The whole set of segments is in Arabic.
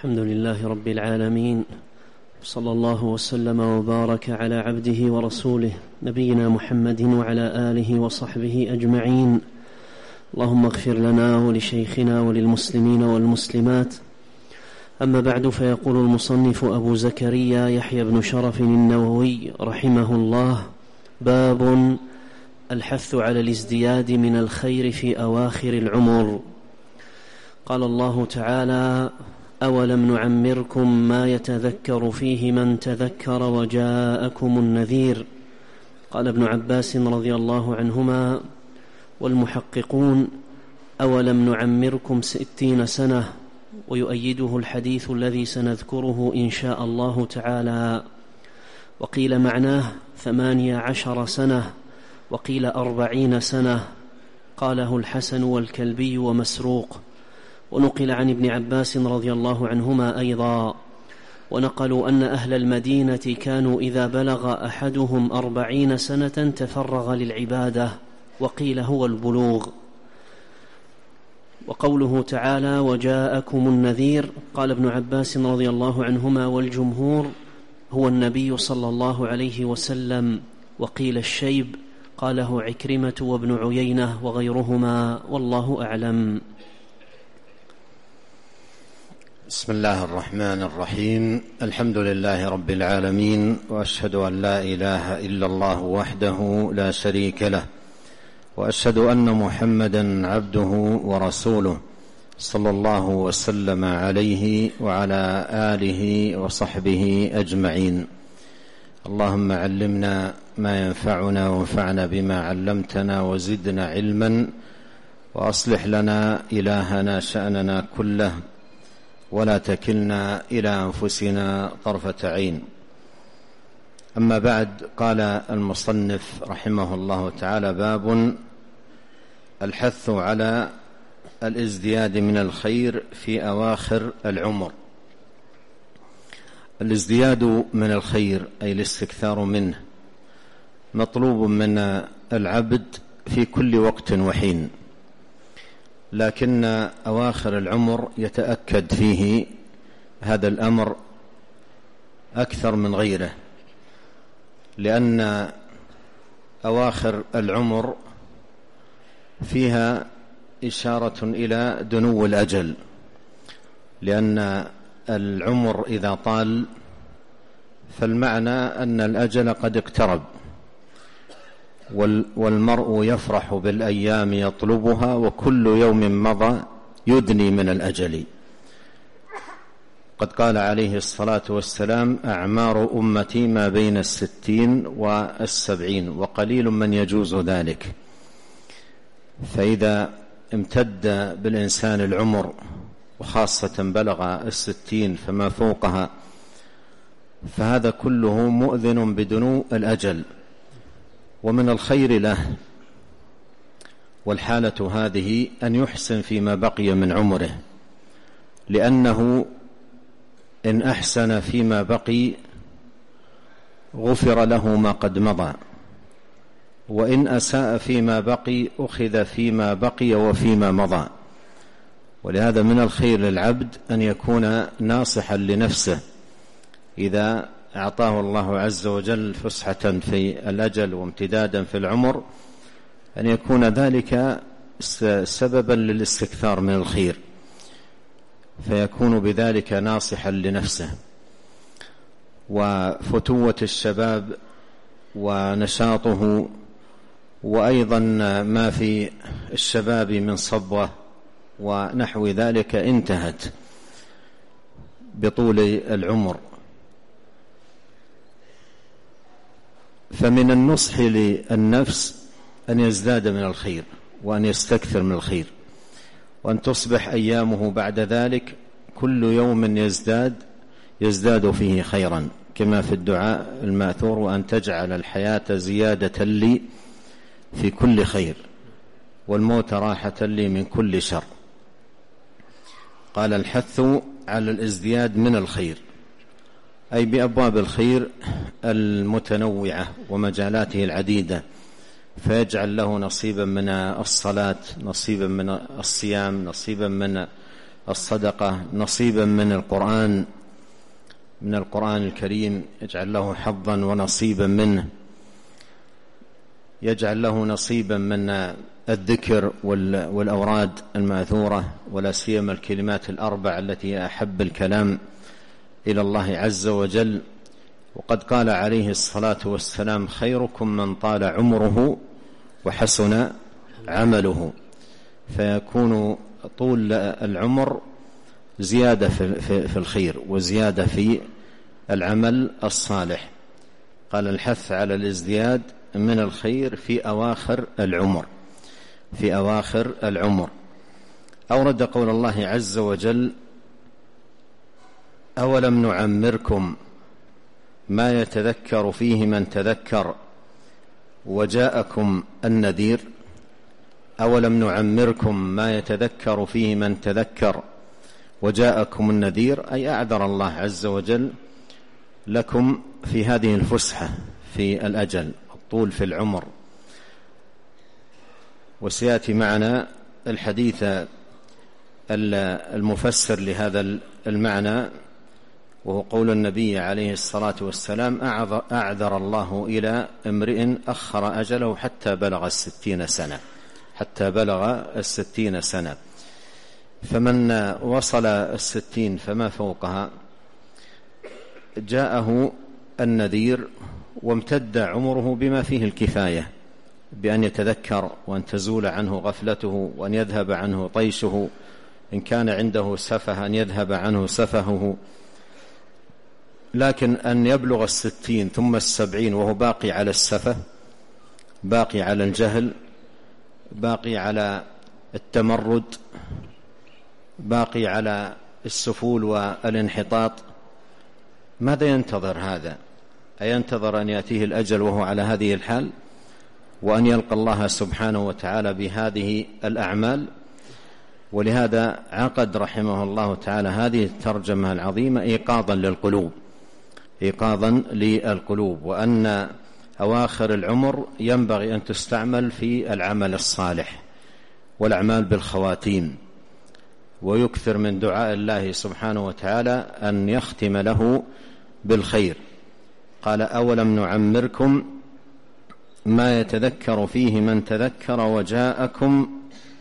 الحمد لله رب العالمين، صلى الله وسلم وبارك على عبده ورسوله نبينا محمد وعلى آله وصحبه أجمعين. اللهم اغفر لنا ولشيخنا وللمسلمين والمسلمات. أما بعد، فيقول المصنف أبو زكريا يحيى بن شرف النووي رحمه الله: باب الحث على الازدياد من الخير في أواخر العمر. قال الله تعالى: أولم نعمركم ما يتذكر فيه من تذكر وجاءكم النذير. قال ابن عباس رضي الله عنهما والمحققون: أولم نعمركم 60 سنة، ويؤيده الحديث الذي سنذكره إن شاء الله تعالى. وقيل معناه 18 سنة، وقيل 40 سنة، قاله الحسن والكلبي ومسروق. ونقل عن ابن عباس رضي الله عنهما أيضا، ونقلوا أن أهل المدينة كانوا إذا بلغ أحدهم 40 سنة تفرغ للعبادة، وقيل هو البلوغ. وقوله تعالى: وجاءكم النذير، قال ابن عباس رضي الله عنهما والجمهور: هو النبي صلى الله عليه وسلم. وقيل الشيب، قاله عكرمة وابن عيينة وغيرهما، والله أعلم. بسم الله الرحمن الرحيم. الحمد لله رب العالمين، وأشهد أن لا إله إلا الله وحده لا شريك له، وأشهد أن محمدا عبده ورسوله، صلى الله وسلم عليه وعلى آله وصحبه أجمعين. اللهم علمنا ما ينفعنا، وانفعنا بما علمتنا، وزدنا علما، وأصلح لنا إلهنا شأننا كله، ولا تكلنا إلى أنفسنا طرفة عين. أما بعد، قال المصنف رحمه الله تعالى: باب الحث على الازدياد من الخير في أواخر العمر. الازدياد من الخير أي الاستكثار منه مطلوب من العبد في كل وقت وحين، لكن أواخر العمر يتأكد فيه هذا الأمر أكثر من غيره، لأن أواخر العمر فيها إشارة إلى دنو الأجل، لأن العمر إذا طال فالمعنى أن الأجل قد اقترب، والمرء يفرح بالأيام يطلبها، وكل يوم مضى يدني من الأجل. قد قال عليه الصلاة والسلام: أعمار أمتي ما بين 60 و70، وقليل من يجوز ذلك. فإذا امتد بالإنسان العمر، وخاصة بلغ 60 فما فوقها، فهذا كله مؤذن بدنو الأجل ومن الخير له. والحالة هذه أن يحسن فيما بقي من عمره، لأنه إن أحسن فيما بقي غفر له ما قد مضى، وإن أساء فيما بقي أخذ فيما بقي وفيما مضى. ولهذا من الخير للعبد أن يكون ناصحا لنفسه إذا أعطاه الله عز وجل فسحة في الأجل وامتدادا في العمر، أن يكون ذلك سببا للاستكثار من الخير، فيكون بذلك ناصحا لنفسه. وفتوة الشباب ونشاطه، وأيضا ما في الشباب من صبوة ونحو ذلك انتهت بطول العمر. فمن النصح للنفس أن يزداد من الخير، وأن يستكثر من الخير، وأن تصبح أيامه بعد ذلك كل يوم يزداد فيه خيرا، كما في الدعاء الماثور: وأن تجعل الحياة زيادة لي في كل خير، والموت راحة لي من كل شر. قال: الحث على الازدياد من الخير، أي بأبواب الخير المتنوعة ومجالاته العديدة، فيجعل له نصيبا من الصلاة، نصيبا من الصيام، نصيبا من الصدقة نصيبا من القرآن الكريم، يجعل له حظا ونصيبا منه، يجعل له نصيبا من الذكر والأوراد الماثورة، ولا سيما الكلمات الأربع التي أحب الكلام إلى الله عز وجل. وقد قال عليه الصلاة والسلام: خيركم من طال عمره وحسن عمله. فيكون طول العمر زيادة في الخير وزيادة في العمل الصالح. قال: الحث على الازدياد من الخير في أواخر العمر. أورد قول الله عز وجل: أولم نعمركم ما يتذكر فيه من تذكر وجاءكم النذير. أولم نعمركم ما يتذكر فيه من تذكر وجاءكم النذير، أي أعذر الله عز وجل لكم في هذه الفسحة في الأجل، الطول في العمر. وسيأتي معنا الحديث المفسر لهذا المعنى، وهو قول النبي عليه الصلاة والسلام: أعذر الله إلى امرئ أخر أجله حتى بلغ 60 سنة. فمن وصل 60 فما فوقها جاءه النذير وامتد عمره بما فيه الكفاية، بأن يتذكر وأن تزول عنه غفلته وأن يذهب عنه طيشه، إن كان عنده سفه أن يذهب عنه سفهه. لكن أن يبلغ 60 ثم 70 وهو باقي على السفه، باقي على الجهل، باقي على التمرد، باقي على السفول والانحطاط، ماذا ينتظر هذا؟ أينتظر أن يأتيه الأجل وهو على هذه الحال، وأن يلقى الله سبحانه وتعالى بهذه الأعمال؟ ولهذا عقد رحمه الله تعالى هذه الترجمة العظيمة إيقاظا للقلوب، وأن أواخر العمر ينبغي أن تستعمل في العمل الصالح والأعمال بالخواتيم، ويكثر من دعاء الله سبحانه وتعالى أن يختم له بالخير. قال: أولم نعمركم ما يتذكر فيه من تذكر وجاءكم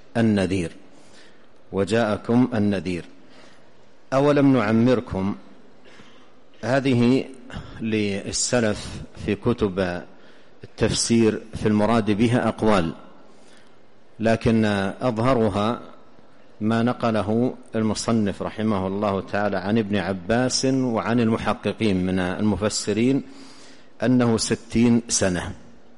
النذير. أولم نعمركم، هذه للسلف في كتب التفسير في المراد بها أقوال، لكن أظهرها ما نقله المصنف رحمه الله تعالى عن ابن عباس وعن المحققين من المفسرين أنه 60 سنة.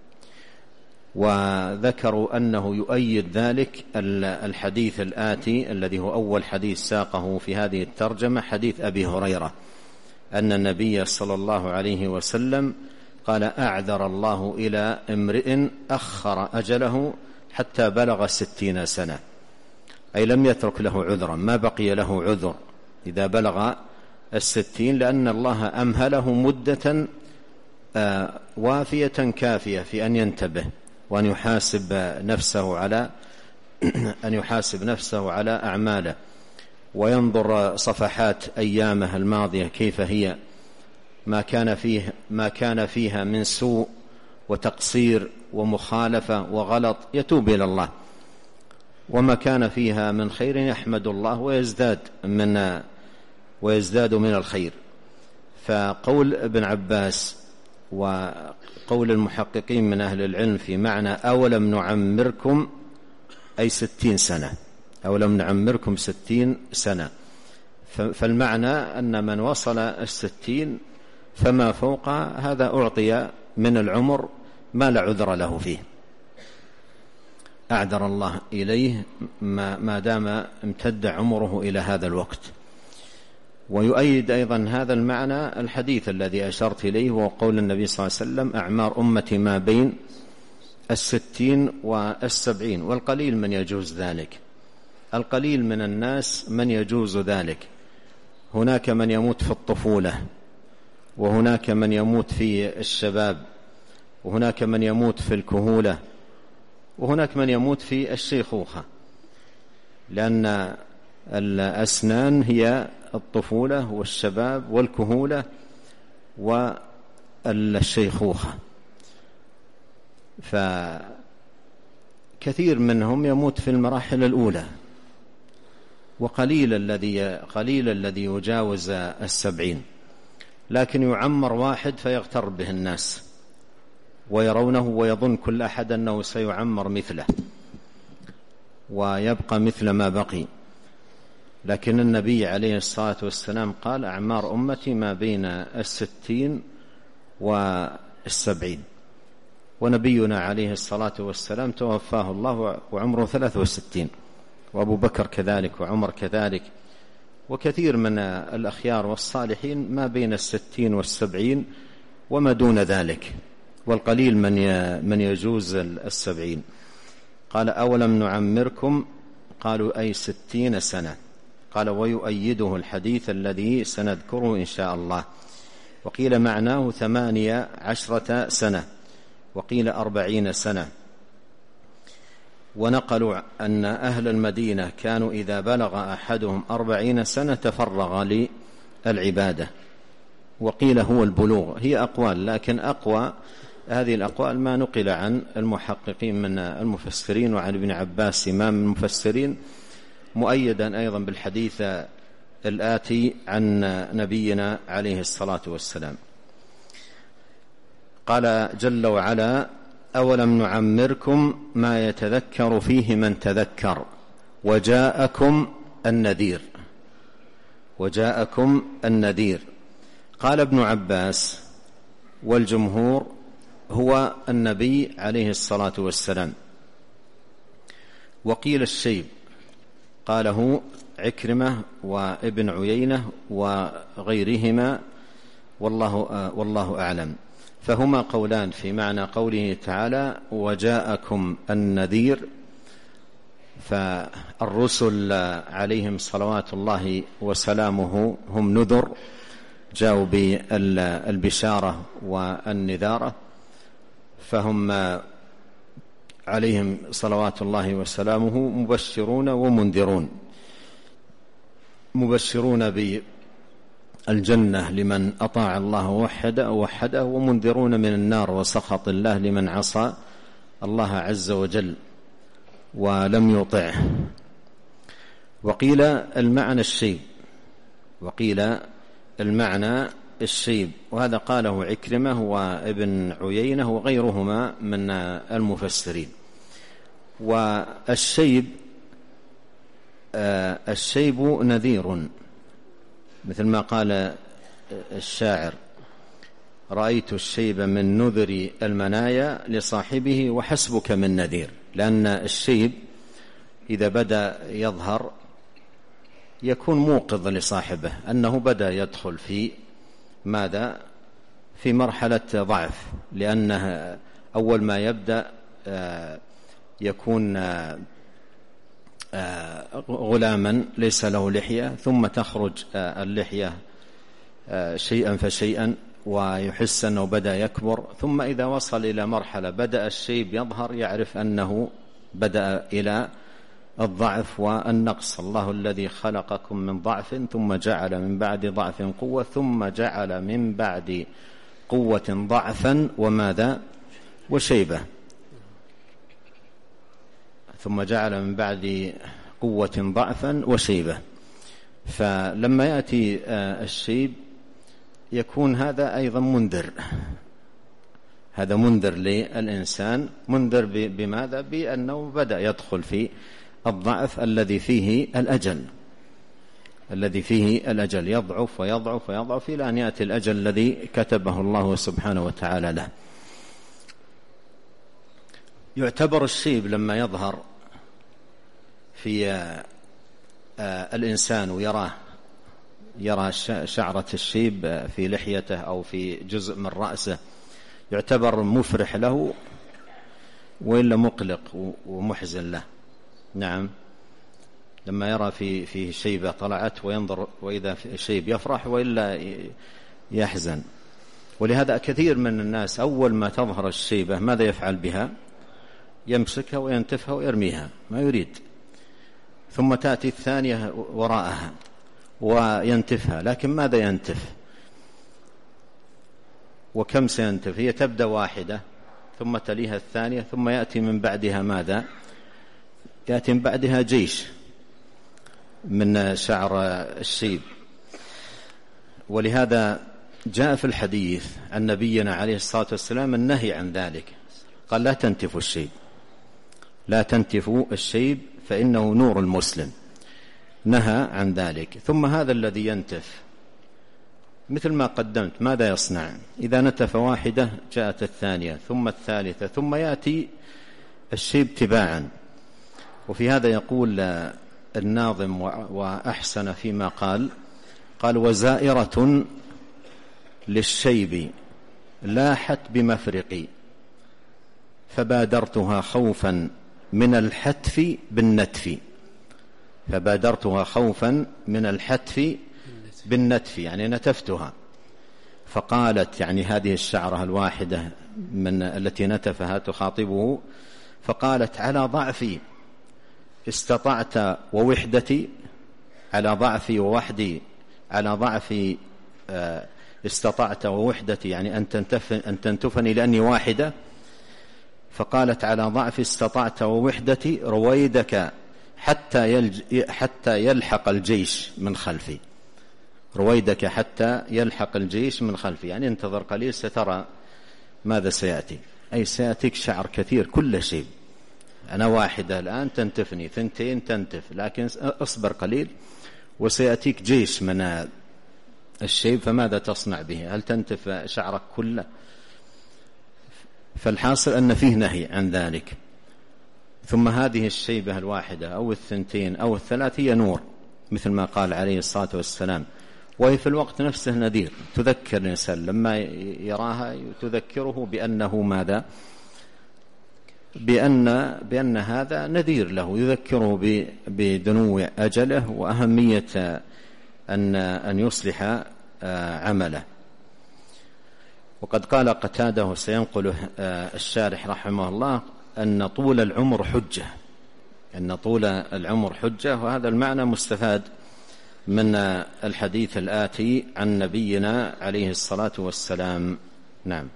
وذكروا أنه يؤيد ذلك الحديث الآتي الذي هو أول حديث ساقه في هذه الترجمة، حديث أبي هريرة أن النبي صلى الله عليه وسلم قال: أعذر الله إلى امرئ أخر أجله حتى بلغ 60 سنة، أي لم يترك له عذرا، ما بقي له عذر إذا بلغ 60، لأن الله أمهله مدة وافية كافية في أن ينتبه وأن يحاسب نفسه على أعماله، وينظر صفحات أيامه الماضية كيف هي، ما كان فيها من سوء وتقصير ومخالفة وغلط يتوب إلى الله، وما كان فيها من خير يحمد الله ويزداد من الخير. فقول ابن عباس وقول المحققين من أهل العلم في معنى أولم نعمركم أي 60 سنة، أولم نعمركم 60 سنة، فالمعنى أن من وصل 60 فما فوق هذا أعطي من العمر ما لا عذر له فيه، أعذر الله إليه ما دام امتد عمره إلى هذا الوقت. ويؤيد أيضا هذا المعنى الحديث الذي أشرت إليه، وقول النبي صلى الله عليه وسلم: أعمار أمتي ما بين 60 و70، والقليل من يجوز ذلك، القليل من الناس من يجوز ذلك. هناك من يموت في الطفولة، وهناك من يموت في الشباب، وهناك من يموت في الكهولة، وهناك من يموت في الشيخوخة، لأن الأسنان هي الطفولة والشباب والكهولة والشيخوخة، فكثير منهم يموت في المراحل الأولى، وقليل الذي يجاوز 70، لكن يعمر واحد فيغتر به الناس ويرونه ويظن كل أحد أنه سيعمر مثله ويبقى مثل ما بقي. لكن النبي عليه الصلاة والسلام قال: أعمار أمتي ما بين 60 و70، ونبينا عليه الصلاة والسلام توفاه الله وعمره 63، وأبو بكر كذلك وعمر كذلك، وكثير من الأخيار والصالحين ما بين 60 و70 وما دون ذلك، والقليل من يجوز 70. قال: أولم نعمركم؟ قالوا: أي 60 سنة. قال: ويؤيده الحديث الذي سنذكره إن شاء الله. وقيل معناه 18 سنة، وقيل 40 سنة. ونقلوا أن أهل المدينة كانوا إذا بلغ أحدهم 40 سنة تفرغ للعبادة، وقيل هو البلوغ. هي أقوال، لكن أقوى هذه الأقوال ما نقل عن المحققين من المفسرين وعن ابن عباس إمام المفسرين، مؤيدا أيضا بالحديث الآتي عن نبينا عليه الصلاة والسلام. قال جل وعلا: أولم نعمركم ما يتذكر فيه من تذكر وجاءكم النذير. وجاءكم النذير. قال ابن عباس والجمهور: هو النبي عليه الصلاة والسلام. وقيل الشيب، قاله عكرمة وابن عيينة وغيرهما، والله أعلم. فهما قولان في معنى قوله تعالى: وجاءكم النذير. فالرسل عليهم صلوات الله وسلامه هم نذر، جاءوا بالبشارة والنذارة، فهم عليهم صلوات الله وسلامه مبشرون ومنذرون. مبشرون بالجنة لمن أطاع الله ووحده، ومنذرون من النار وسخط الله لمن عصى الله عز وجل ولم يطعه. وقيل المعنى الشيب، وقيل المعنى الشيب، وهذا قاله عكرمة وابن عيينة وغيرهما من المفسرين. والشيب نذير، مثل ما قال الشاعر: رأيت الشيب من نذر المنايا لصاحبه وحسبك من نذير. لأن الشيب إذا بدأ يظهر يكون موقظ لصاحبه أنه بدأ يدخل في ماذا؟ في مرحلة ضعف، لأنه أول ما يبدأ يكون غلاما ليس له لحية، ثم تخرج اللحية شيئا فشيئا ويحس أنه بدأ يكبر، ثم إذا وصل إلى مرحلة بدأ الشيب يظهر يعرف أنه بدأ إلى الضعف والنقص. الله الذي خلقكم من ضعف ثم جعل من بعد ضعف قوة ثم جعل من بعد قوة ضعفا وماذا؟ وشيبة. ثم جعل من بعد قوة ضعفا وشيبة. فلما يأتي الشيب يكون هذا أيضا منذر، هذا منذر للإنسان، منذر بماذا؟ بأنه بدأ يدخل في الضعف الذي فيه الأجل، يضعف ويضعف ويضعف إلى أن يأتي الأجل الذي كتبه الله سبحانه وتعالى له. يعتبر الشيب لما يظهر في الإنسان يرى شعرة الشيب في لحيته أو في جزء من رأسه، يعتبر مفرح له وإلا مقلق ومحزن له. نعم، لما يرى فيه شيبة طلعت وينظر وإذا في شيب يفرح وإلا يحزن. ولهذا كثير من الناس أول ما تظهر الشيبة ماذا يفعل بها؟ يمسكها وينتفها ويرميها، ما يريد. ثم تأتي الثانية وراءها وينتفها، لكن ماذا ينتف؟ وكم سينتف؟ هي تبدأ واحدة ثم تليها الثانية ثم يأتي من بعدها ماذا؟ يأتي من بعدها جيش من شعر الشيب. ولهذا جاء في الحديث عن نبينا عليه الصلاة والسلام النهي عن ذلك، قال لا تنتفوا الشيب، لا تنتفوا الشيب فإنه نور المسلم، نهى عن ذلك. ثم هذا الذي ينتف مثل ما قدمت ماذا يصنع؟ إذا نتف واحدة جاءت الثانية ثم الثالثة ثم يأتي الشيب تباعا. وفي هذا يقول الناظم وأحسن فيما قال وزائرة للشيب لاحت بمفرقي فبادرتها خوفا من الحتف بالنتف. فبادرتها خوفا من الحتف بالنتف يعني نتفتها. فقالت يعني هذه الشعرة الواحدة من التي نتفها تخاطبه، فقالت على ضعفي استطعت ووحدتي، على ضعفي ووحدي، على ضعفي استطعت ووحدتي يعني أن تنتفني لأني واحدة. فقالت على ضعفي استطعت ووحدتي رويدك حتى يلحق الجيش من خلفي. رويدك حتى يلحق الجيش من خلفي يعني انتظر قليل سترى ماذا سيأتي، أي سيأتيك شعر كثير كل شيء. أنا واحدة الآن تنتفني، ثنتين تنتف، لكن أصبر قليل وسيأتيك جيش من الشيب، فماذا تصنع به؟ هل تنتف شعرك كله؟ فالحاصل أن فيه نهي عن ذلك. ثم هذه الشيبة الواحدة أو الثنتين أو الثلاث هي نور مثل ما قال عليه الصلاة والسلام، وهي في الوقت نفسه نذير، تذكر الإنسان لما يراها تذكره بأنه ماذا؟ بأن هذا نذير له، يذكره بدنو أجله وأهمية أن يصلح عمله. وقد قال قتادة سينقله الشارح رحمه الله أن طول العمر حجة، أن طول العمر حجة، وهذا المعنى مستفاد من الحديث الآتي عن نبينا عليه الصلاة والسلام. نعم.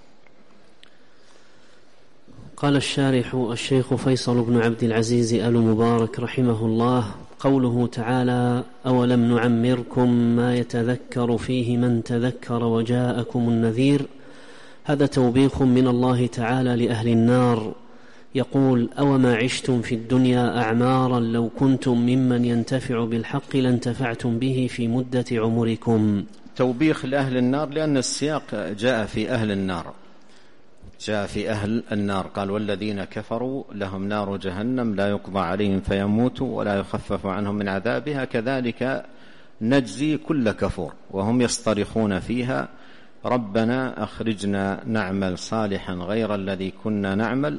قال الشارح الشيخ فيصل بن عبد العزيز آل مبارك رحمه الله: قوله تعالى: أولم نعمركم ما يتذكر فيه من تذكر وجاءكم النذير، هذا توبيخ من الله تعالى لأهل النار، يقول: أوما عشتم في الدنيا أعمارا لو كنتم ممن ينتفع بالحق لانتفعتم به في مدة عمركم. توبيخ لأهل النار لأن السياق جاء في أهل النار، جاء في أهل النار، قال: والذين كفروا لهم نار جهنم لا يقضى عليهم فيموتوا ولا يخفف عنهم من عذابها كذلك نجزي كل كفور وهم يصطرخون فيها ربنا أخرجنا نعمل صالحا غير الذي كنا نعمل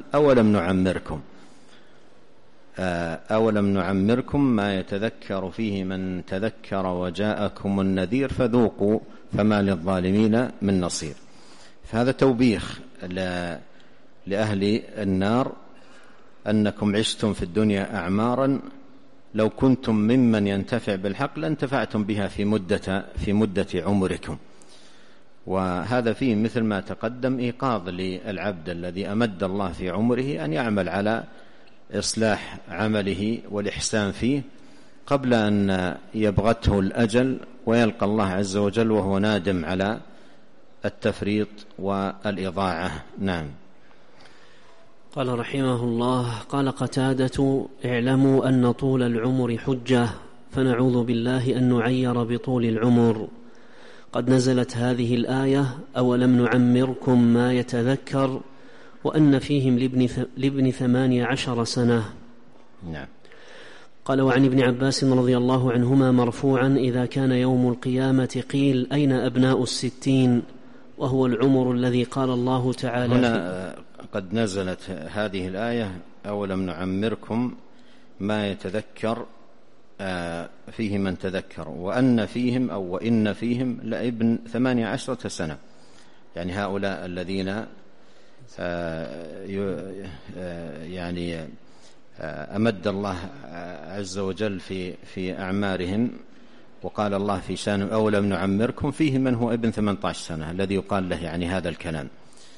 أولم نعمركم ما يتذكر فيه من تذكر وجاءكم النذير فذوقوا فما للظالمين من نصير. فهذا توبيخ لأهل النار أنكم عشتم في الدنيا أعمارا لو كنتم ممن ينتفع بالحق لانتفعتم بها في مدة عمركم. وهذا فيه مثل ما تقدم إيقاظ للعبد الذي أمد الله في عمره أن يعمل على إصلاح عمله والإحسان فيه قبل أن يبغته الأجل ويلقى الله عز وجل وهو نادم على التفريط والإضاعة. نعم. قال رحمه الله: قال قتادة: اعلموا أن طول العمر حجة، فنعوذ بالله أن نعير بطول العمر. قد نزلت هذه الآية: أولم نعمركم ما يتذكر، وأن فيهم لابن 18 سنة. نعم. قال: وعن ابن عباس رضي الله عنهما مرفوعا: إذا كان يوم القيامة قيل أين أبناء 60، وهو العمر الذي قال الله تعالى هنا قد نزلت هذه الآية: أولم نعمركم ما يتذكر فيه من تذكر، وأن فيهم أو وإن فيهم لابن 18 سنة، يعني هؤلاء الذين يعني أمد الله عز وجل في أعمارهم، وقال الله في شأن أولم نعمركم فيه من هو ابن 18 سنة الذي يقال له يعني هذا الكلام.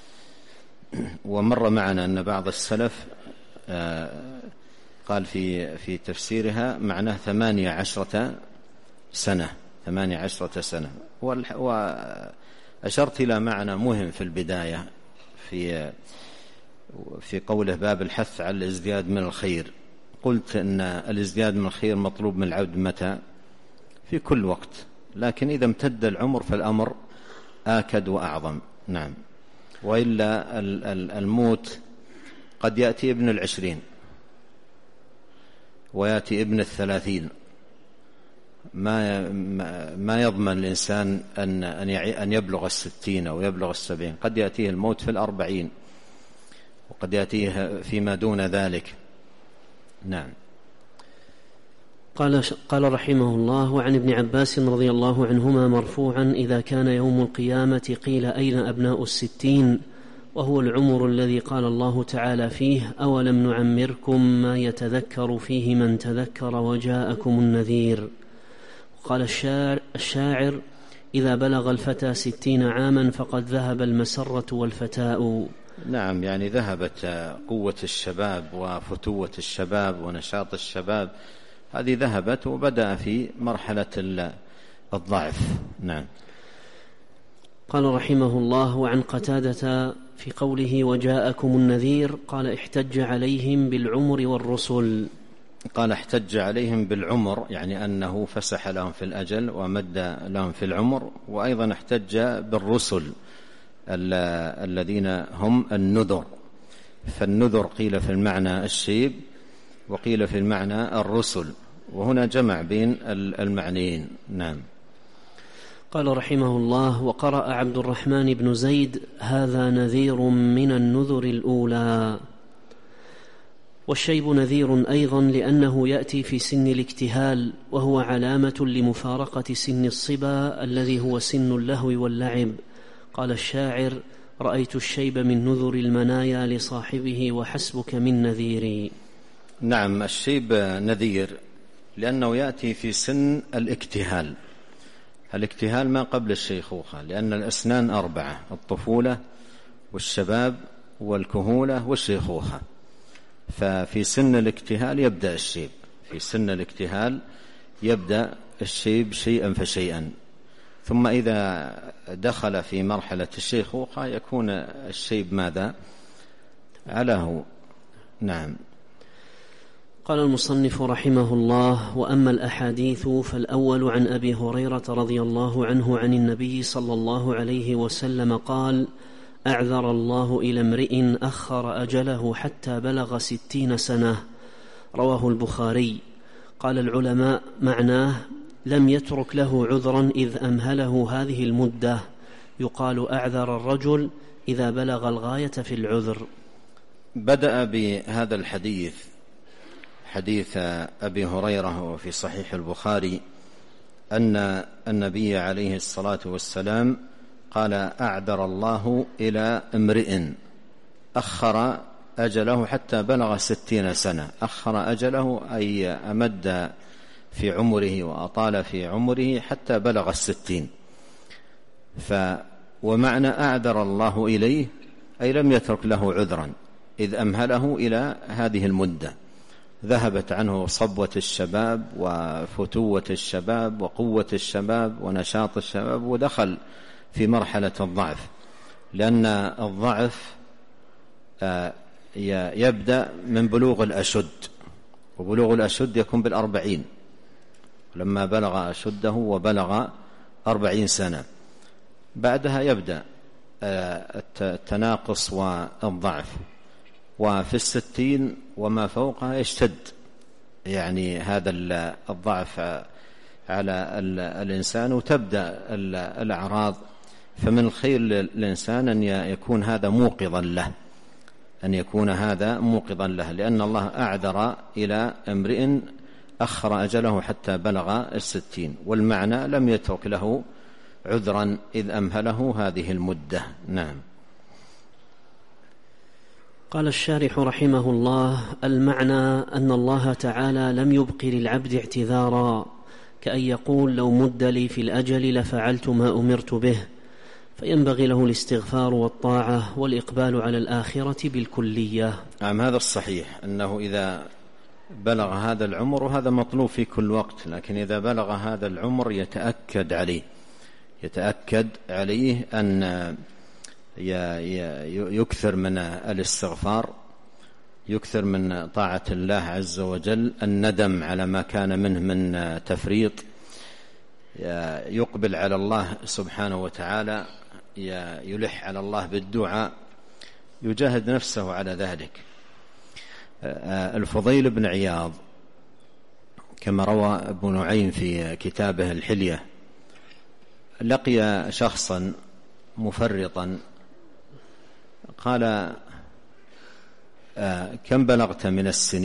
ومر معنا أن بعض السلف قال في تفسيرها معناه 18 سنة، 18 سنة. وأشرت إلى معنى مهم في البداية في قوله باب الحث على الازدياد من الخير. قلت أن الازدياد من الخير مطلوب من العبد متى؟ في كل وقت، لكن إذا امتد العمر فالأمر آكد وأعظم. نعم. وإلا الموت قد يأتي ابن 20 ويأتي ابن 30، ما يضمن الإنسان أن يبلغ 60 أو يبلغ 70. قد يأتيه الموت في 40 وقد يأتيه فيما دون ذلك. نعم. قال رحمه الله: وعن ابن عباس رضي الله عنهما مرفوعا: إذا كان يوم القيامة قيل أين أبناء 60؟ وهو العمر الذي قال الله تعالى فيه: أولم نعمركم ما يتذكر فيه من تذكر وجاءكم النذير. قال الشاعر: إذا بلغ الفتى 60 عاما فقد ذهب المسرة والفتاء. نعم، يعني ذهبت قوة الشباب وفتوة الشباب ونشاط الشباب، هذه ذهبت وبدأ في مرحلة الضعف. نعم. قال رحمه الله: وعن قتادة في قوله وجاءكم النذير قال: احتج عليهم بالعمر والرسل. قال احتج عليهم بالعمر، يعني أنه فسح لهم في الأجل ومد لهم في العمر، وأيضا احتج بالرسل الذين هم النذر. فالنذر قيل في المعنى الشيب وقيل في المعنى الرسل، وهنا جمع بين المعنيين. نعم. قال رحمه الله: وقرأ عبد الرحمن بن زيد: هذا نذير من النذر الأولى. والشيب نذير أيضا لأنه يأتي في سن الاكتهال، وهو علامة لمفارقة سن الصبا الذي هو سن اللهو واللعب. قال الشاعر: رأيت الشيب من نذر المنايا لصاحبه وحسبك من نذيري. نعم، الشيب نذير لأنه يأتي في سن الاكتهال. الاكتهال ما قبل الشيخوخة، لأن الأسنان 4: الطفولة والشباب والكهولة والشيخوخة. ففي سن الاكتهال يبدأ الشيب، في سن الاكتهال يبدأ الشيب شيئا فشيئا، ثم إذا دخل في مرحلة الشيخوخة يكون الشيب ماذا؟ علاه. نعم. قال المصنف رحمه الله: وأما الأحاديث فالأول عن أبي هريرة رضي الله عنه عن النبي صلى الله عليه وسلم قال: أعذر الله إلى امرئ أخر أجله حتى بلغ 60 سنة. رواه البخاري. قال العلماء: معناه لم يترك له عذرا إذ أمهله هذه المدة. يقال أعذر الرجل إذا بلغ الغاية في العذر. بدأ بهذا الحديث، حديث أبي هريرة وفي صحيح البخاري، أن النبي عليه الصلاة والسلام قال: أعذر الله إلى امرئ أخر أجله حتى بلغ 60 سنة. أخر أجله أي أمد في عمره وأطال في عمره حتى بلغ 60. ومعنى أعذر الله إليه أي لم يترك له عذرا إذ أمهله إلى هذه المدة، ذهبت عنه صبوة الشباب وفتوة الشباب وقوة الشباب ونشاط الشباب، ودخل في مرحلة الضعف، لأن الضعف يبدأ من بلوغ الأشد، وبلوغ الأشد يكون بال40. لما بلغ أشده وبلغ 40 سنة بعدها يبدأ التناقص والضعف، وفي 60 وما فوقها يشتد يعني هذا الضعف على الإنسان، وتبدأ الأعراض. فمن الخير للإنسان أن يكون هذا موقظا له، أن يكون هذا موقظا له، لأن الله أعذر إلى امرئ أخر أجله حتى بلغ 60، والمعنى لم يترك له عذرا إذ أمهله هذه المدة. نعم. قال الشارح رحمه الله: المعنى أن الله تعالى لم يبق للعبد اعتذارا، كأن يقول: لو مد لي في الأجل لفعلت ما أمرت به، فينبغي له الاستغفار والطاعة والإقبال على الآخرة بالكلية. نعم، هذا الصحيح، أنه إذا بلغ هذا العمر، وهذا مطلوب في كل وقت، لكن إذا بلغ هذا العمر يتأكد عليه أن يكثر من الاستغفار، يكثر من طاعة الله عز وجل، الندم على ما كان منه من تفريط، يقبل على الله سبحانه وتعالى، يلح على الله بالدعاء، يجاهد نفسه على ذلك. الفضيل بن عياض كما روى ابن نعيم في كتابه الحلية لقي شخصا مفرطا، قال: كم بلغت من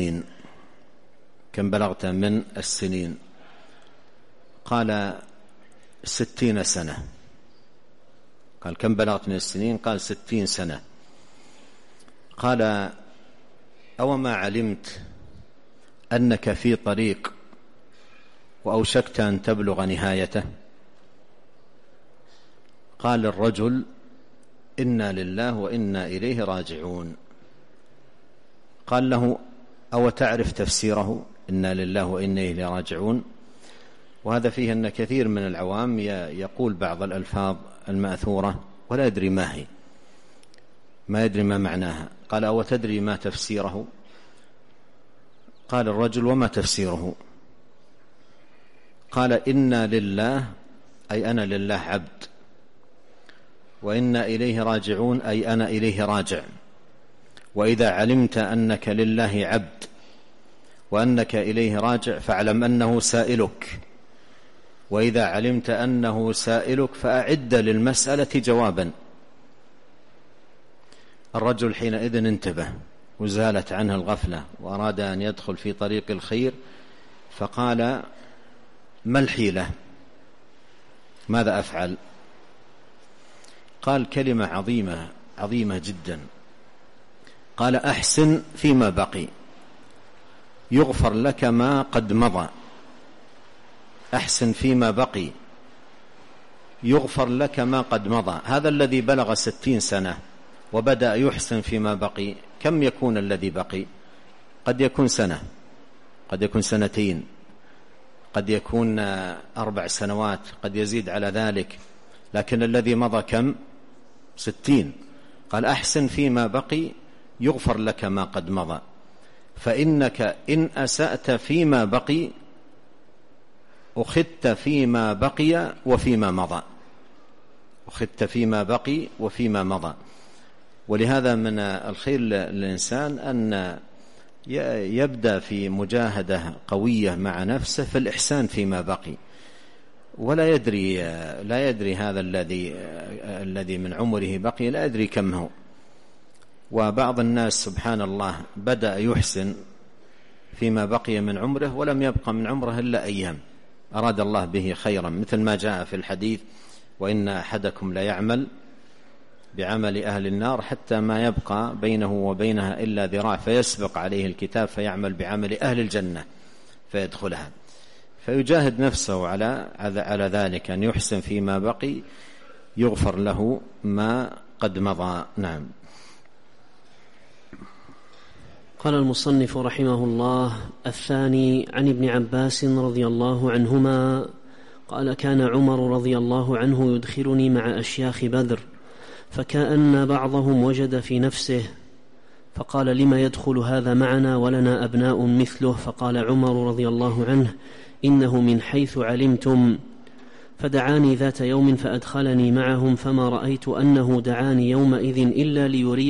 السنين؟ قال: 60 سنة. قال: كم بلغت من السنين؟ قال: 60 سنة. قال: أو ما علمت أنك في طريق وأوشكت أن تبلغ نهايته؟ قال الرجل: إنا لله وإنا إليه راجعون. قال له: أو تعرف تفسيره إنا لله وإنا إليه راجعون؟ وهذا فيه أن كثير من العوام يقول بعض الألفاظ المأثورة ولا يدري ما هي، ما يدري ما معناها. قال: أو تدري ما تفسيره؟ قال الرجل: وما تفسيره؟ قال: إنا لله أي أنا لله عبد، وإنا إليه راجعون أي أنا إليه راجع. وإذا علمت أنك لله عبد وأنك إليه راجع فاعلم أنه سائلك، وإذا علمت أنه سائلك فأعد للمسألة جوابا. الرجل حينئذ انتبه وزالت عنه الغفلة وأراد أن يدخل في طريق الخير، فقال: ما الحيلة؟ ماذا أفعل؟ قال كلمة عظيمة جدا. قال: أحسن فيما بقي يغفر لك ما قد مضى. أحسن فيما بقي يغفر لك ما قد مضى. هذا الذي بلغ 60 سنة وبدأ يحسن فيما بقي، كم يكون الذي بقي؟ قد يكون سنة، قد يكون سنتين، قد يكون 4 سنوات، قد يزيد على ذلك، لكن الذي مضى كم؟ 60. قال: أحسن فيما بقي يغفر لك ما قد مضى، فإنك إن أسأت فيما بقي أخذت فيما بقي وفيما مضى، أخذت فيما بقي وفيما مضى. ولهذا من الخير للإنسان أن يبدأ في مجاهدة قوية مع نفسه في الإحسان فيما بقي، ولا يدري هذا الذي من عمره بقي لا يدري كم هو. وبعض الناس سبحان الله بدأ يحسن فيما بقي من عمره ولم يبقى من عمره إلا أيام، أراد الله به خيرا، مثل ما جاء في الحديث: وإن أحدكم لا يعمل بعمل أهل النار حتى ما يبقى بينه وبينها إلا ذراع فيسبق عليه الكتاب فيعمل بعمل أهل الجنة فيدخلها. فيجاهد نفسه على ذلك، أن يحسن فيما بقي يغفر له ما قد مضى. نعم. قال المصنف رحمه الله: الثاني عن ابن عباس رضي الله عنهما قال: كان عمر رضي الله عنه يدخلني مع أشياخ بدر، فكأن بعضهم وجد في نفسه فقال: لما يدخل هذا معنا ولنا أبناء مثله؟ فقال عمر رضي الله عنه: إنه من حيث علمتم. فدعاني ذات يوم فأدخلني معهم، فما رأيت أنه دعاني يومئذ إلا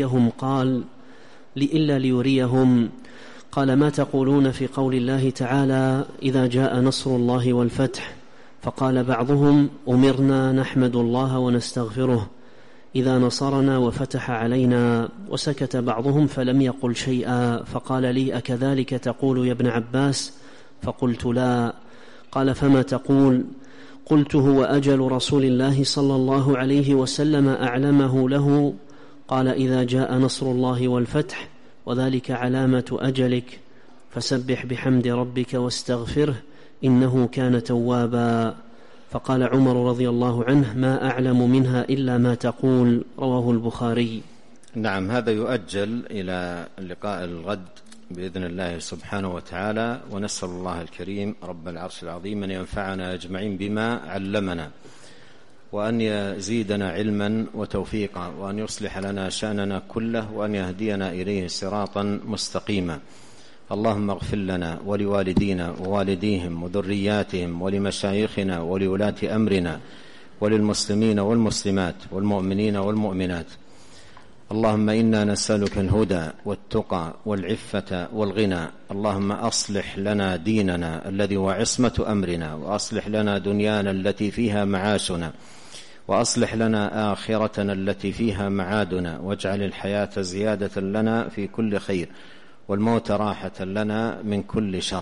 ليريهم. قال: ما تقولون في قول الله تعالى: إذا جاء نصر الله والفتح؟ فقال بعضهم: أمرنا نحمد الله ونستغفره إذا نصرنا وفتح علينا. وسكت بعضهم فلم يقل شيئا، فقال لي: أكذلك تقول يا ابن عباس؟ فقلت: لا. قال: فما تقول؟ قلت: هو أجل رسول الله صلى الله عليه وسلم أعلمه له. قال: إذا جاء نصر الله والفتح وذلك علامة أجلك فسبح بحمد ربك واستغفره إنه كان توابا. فقال عمر رضي الله عنه: ما أعلم منها إلا ما تقول. رواه البخاري. نعم، هذا يؤجل إلى اللقاء الغد بإذن الله سبحانه وتعالى، ونسأل الله الكريم رب العرش العظيم أن ينفعنا أجمعين بما علمنا، وأن يزيدنا علما وتوفيقا، وأن يصلح لنا شأننا كله، وأن يهدينا إليه صراطا مستقيما. اللهم اغفر لنا ولوالدينا ووالديهم وذرياتهم ولمشايخنا ولولاة أمرنا وللمسلمين والمسلمات والمؤمنين والمؤمنات. اللهم إنا نسألك الهدى والتقى والعفة والغنى. اللهم أصلح لنا ديننا الذي هو عصمة أمرنا، وأصلح لنا دنيانا التي فيها معاشنا، وأصلح لنا آخرتنا التي فيها معادنا، واجعل الحياة زيادة لنا في كل خير، والموت راحة لنا من كل شر.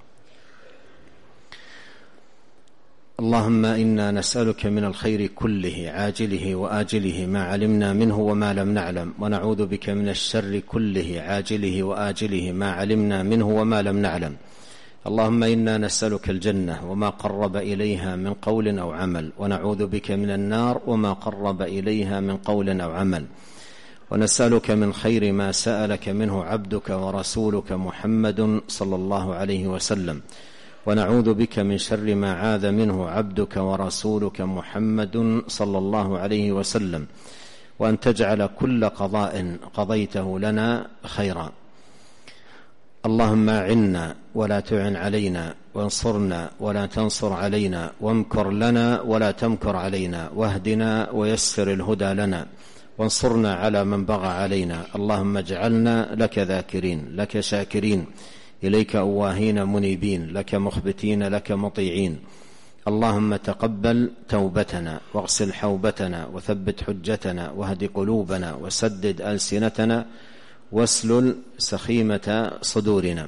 اللهم إنا نسألك من الخير كله عاجله وآجله ما علمنا منه وما لم نعلم، ونعوذ بك من الشر كله عاجله وآجله ما علمنا منه وما لم نعلم. اللهم إنا نسألك الجنة وما قرب إليها من قول أو عمل، ونعوذ بك من النار وما قرب إليها من قول أو عمل. ونسألك من خير ما سألك منه عبدك ورسولك محمد صلى الله عليه وسلم، ونعوذ بك من شر ما عاذ منه عبدك ورسولك محمد صلى الله عليه وسلم، وأن تجعل كل قضاء قضيته لنا خيرا. اللهم أعنا ولا تعن علينا، وانصرنا ولا تنصر علينا، وامكر لنا ولا تمكر علينا، واهدنا ويسر الهدى لنا، وانصرنا على من بغى علينا. اللهم اجعلنا لك ذاكرين، لك شاكرين، إليك أواهين منيبين، لك مخبتين، لك مطيعين. اللهم تقبل توبتنا، واغسل حوبتنا، وثبت حجتنا، واهد قلوبنا، وسدد ألسنتنا، واسلل سخيمة صدورنا.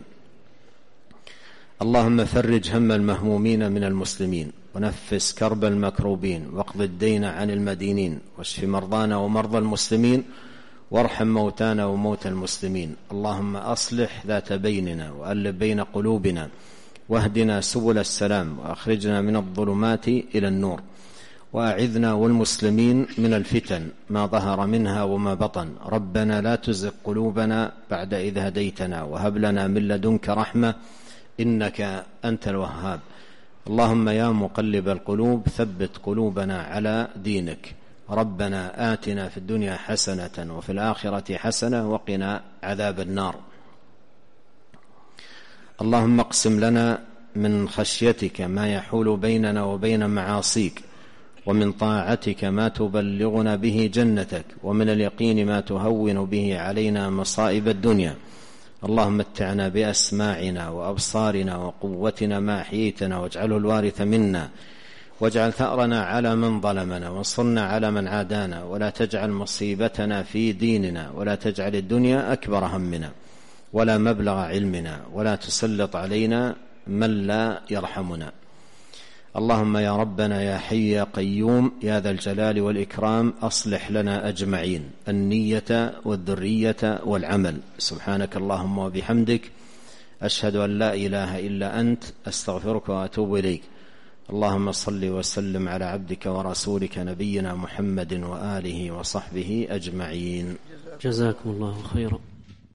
اللهم فرج هم المهمومين من المسلمين، ونفس كرب المكروبين، واقض الدين عن المدينين، واشف مرضانا ومرضى المسلمين، وارحم موتانا وموتى المسلمين. اللهم أصلح ذات بيننا، وألف بين قلوبنا، واهدنا سبل السلام، وأخرجنا من الظلمات إلى النور، وأعذنا والمسلمين من الفتن ما ظهر منها وما بطن. ربنا لا تزغ قلوبنا بعد إذ هديتنا، وهب لنا من لدنك رحمة إنك أنت الوهاب. اللهم يا مقلب القلوب ثبت قلوبنا على دينك. ربنا آتنا في الدنيا حسنة وفي الآخرة حسنة وقنا عذاب النار. اللهم اقسم لنا من خشيتك ما يحول بيننا وبين معاصيك، ومن طاعتك ما تبلغنا به جنتك، ومن اليقين ما تهون به علينا مصائب الدنيا. اللهم متعنا بأسماعنا وأبصارنا وقوتنا ما أحييتنا، واجعله الوارث منا، واجعل ثأرنا على من ظلمنا، وانصرنا على من عادانا، ولا تجعل مصيبتنا في ديننا، ولا تجعل الدنيا أكبر همنا ولا مبلغ علمنا، ولا تسلط علينا من لا يرحمنا. اللهم يا ربنا يا حي يا قيوم يا ذا الجلال والإكرام، أصلح لنا أجمعين النية والذرية والعمل. سبحانك اللهم وبحمدك، أشهد أن لا إله إلا أنت، أستغفرك وأتوب إليك. اللهم صل وسلم على عبدك ورسولك نبينا محمد وآله وصحبه أجمعين. جزاكم الله خيرا.